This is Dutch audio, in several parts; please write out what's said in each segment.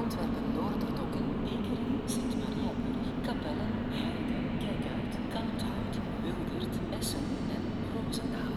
Antwerpen, Noorderdokken, Ekeren, Sint-Mariaburg, Capelle, Heide, Kijkuit, Kalmthout, Wildert, Essen en Roosendaal.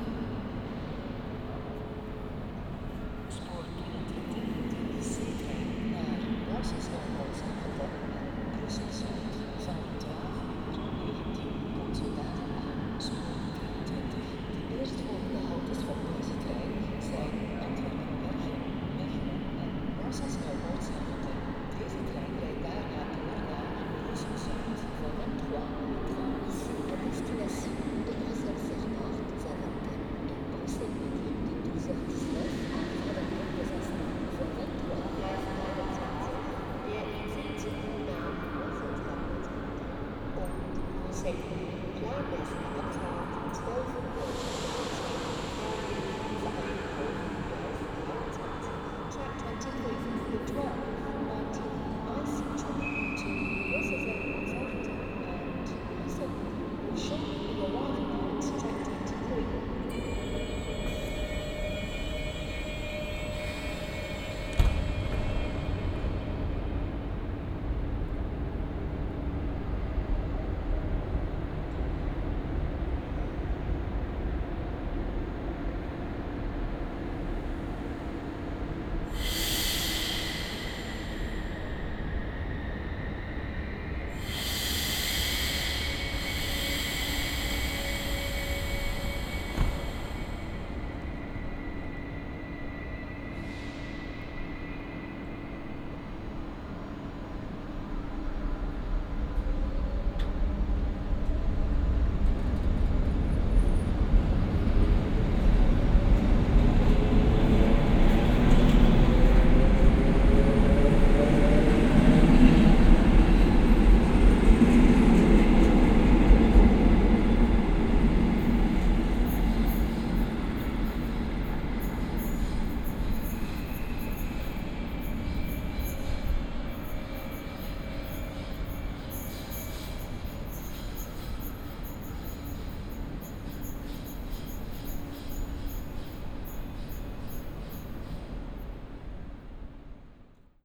Spoor 23 C-trein naar Brussels-Noord-Zaventem en Brussel-Zuid van 12:19 komt zodanig aan spoor 23. De eerstvolgende haltes van deze trein zijn Antwerpen-Bergen, Mechelen en Brussels-Noord-Zaventem. Deze trein rijdt daarna door naar Brussel-Zuid voor 23 à destination de Bruxelles-Nord, Zaventem et Bruxelles Midi de 12h19 à 24 voor 23:25 der Einsätze nach Brussels und Bruxelles. Planmäßige Abfahrt 12:00.